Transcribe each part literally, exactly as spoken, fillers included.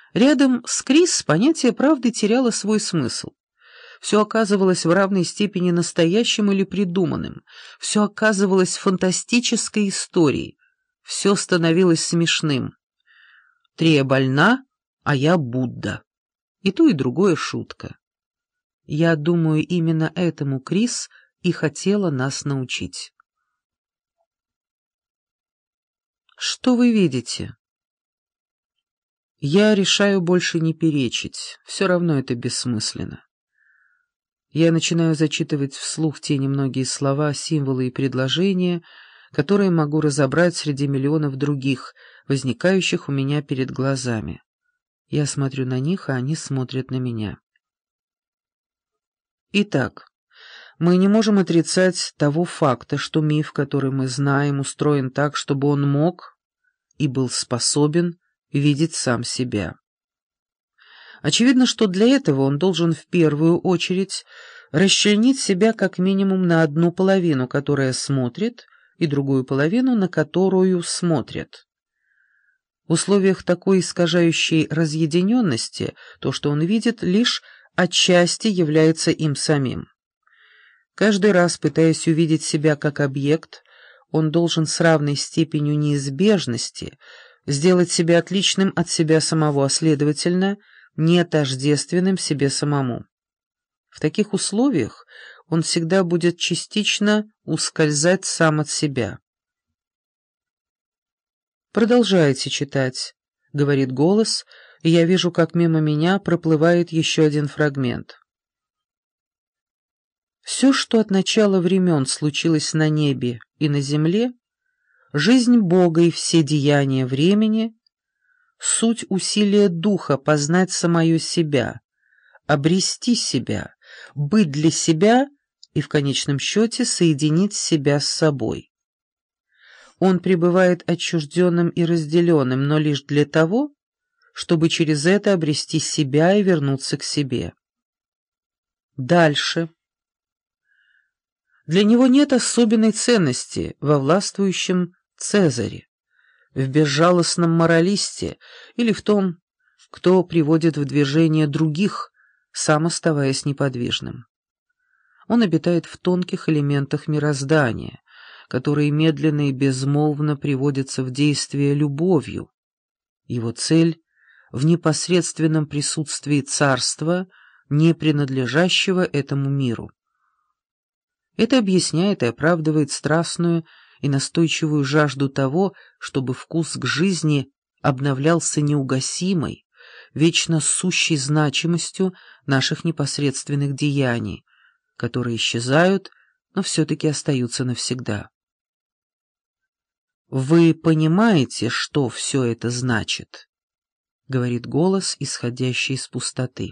Рядом с Крис понятие правды теряло свой смысл. Все оказывалось в равной степени настоящим или придуманным, все оказывалось фантастической историей, все становилось смешным. Трия больна, а я Будда. И то, и другое шутка. Я думаю, именно этому Крис и хотела нас научить. Что вы видите? Я решаю больше не перечить, все равно это бессмысленно. Я начинаю зачитывать вслух те немногие слова, символы и предложения, которые могу разобрать среди миллионов других, возникающих у меня перед глазами. Я смотрю на них, а они смотрят на меня. Итак, мы не можем отрицать того факта, что миф, который мы знаем, устроен так, чтобы он мог и был способен видеть сам себя. Очевидно, что для этого он должен в первую очередь расчленить себя как минимум на одну половину, которая смотрит, и другую половину, на которую смотрят. В условиях такой искажающей разъединенности то, что он видит, лишь отчасти является им самим. Каждый раз, пытаясь увидеть себя как объект, он должен с равной степенью неизбежности сделать себя отличным от себя самого, а следовательно, не тождественным себе самому. В таких условиях он всегда будет частично ускользать сам от себя. «Продолжайте читать», — говорит голос, и я вижу, как мимо меня проплывает еще один фрагмент. «Все, что от начала времен случилось на небе и на земле, жизнь Бога и все деяния времени, суть усилия духа познать самое себя, обрести себя, быть для себя и в конечном счете соединить себя с собой. Он пребывает отчужденным и разделенным, но лишь для того, чтобы через это обрести себя и вернуться к себе. Дальше. Для него нет особенной ценности во властвующем Цезаре, в безжалостном моралисте или в том, кто приводит в движение других, сам оставаясь неподвижным. Он обитает в тонких элементах мироздания, которые медленно и безмолвно приводятся в действие любовью. Его цель — в непосредственном присутствии царства, не принадлежащего этому миру. Это объясняет и оправдывает страстную и настойчивую жажду того, чтобы вкус к жизни обновлялся неугасимой, вечно сущей значимостью наших непосредственных деяний, которые исчезают, но все-таки остаются навсегда. «Вы понимаете, что все это значит?» — говорит голос, исходящий из пустоты.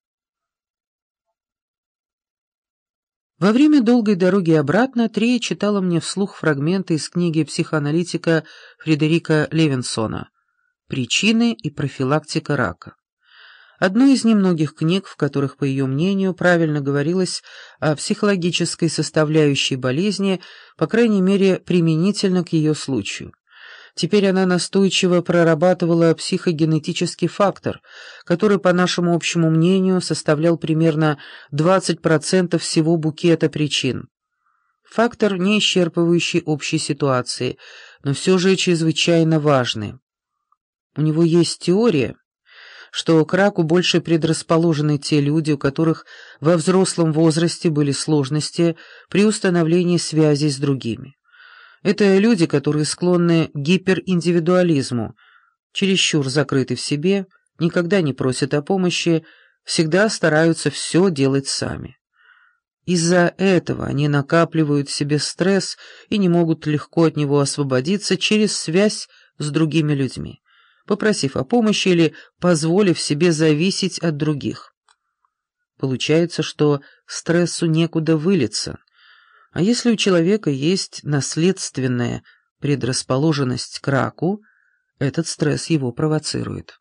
Во время долгой дороги обратно Трия читала мне вслух фрагменты из книги психоаналитика Фредерика Левинсона «Причины и профилактика рака». Одной из немногих книг, в которых, по ее мнению, правильно говорилось о психологической составляющей болезни, по крайней мере, применительно к ее случаю. Теперь она настойчиво прорабатывала психогенетический фактор, который, по нашему общему мнению, составлял примерно двадцать процентов всего букета причин. Фактор, не исчерпывающий общей ситуации, но все же чрезвычайно важный. У него есть теория, что к раку больше предрасположены те люди, у которых во взрослом возрасте были сложности при установлении связей с другими. Это люди, которые склонны к гипериндивидуализму, чересчур закрыты в себе, никогда не просят о помощи, всегда стараются все делать сами. Из-за этого они накапливают в себе стресс и не могут легко от него освободиться через связь с другими людьми, попросив о помощи или позволив себе зависеть от других. Получается, что стрессу некуда вылиться. А если у человека есть наследственная предрасположенность к раку, этот стресс его провоцирует.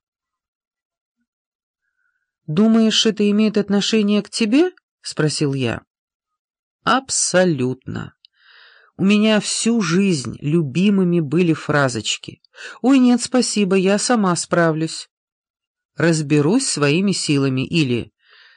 «Думаешь, это имеет отношение к тебе?» — спросил я. «Абсолютно. У меня всю жизнь любимыми были фразочки. «Ой, нет, спасибо, я сама справлюсь». «разберусь своими силами» или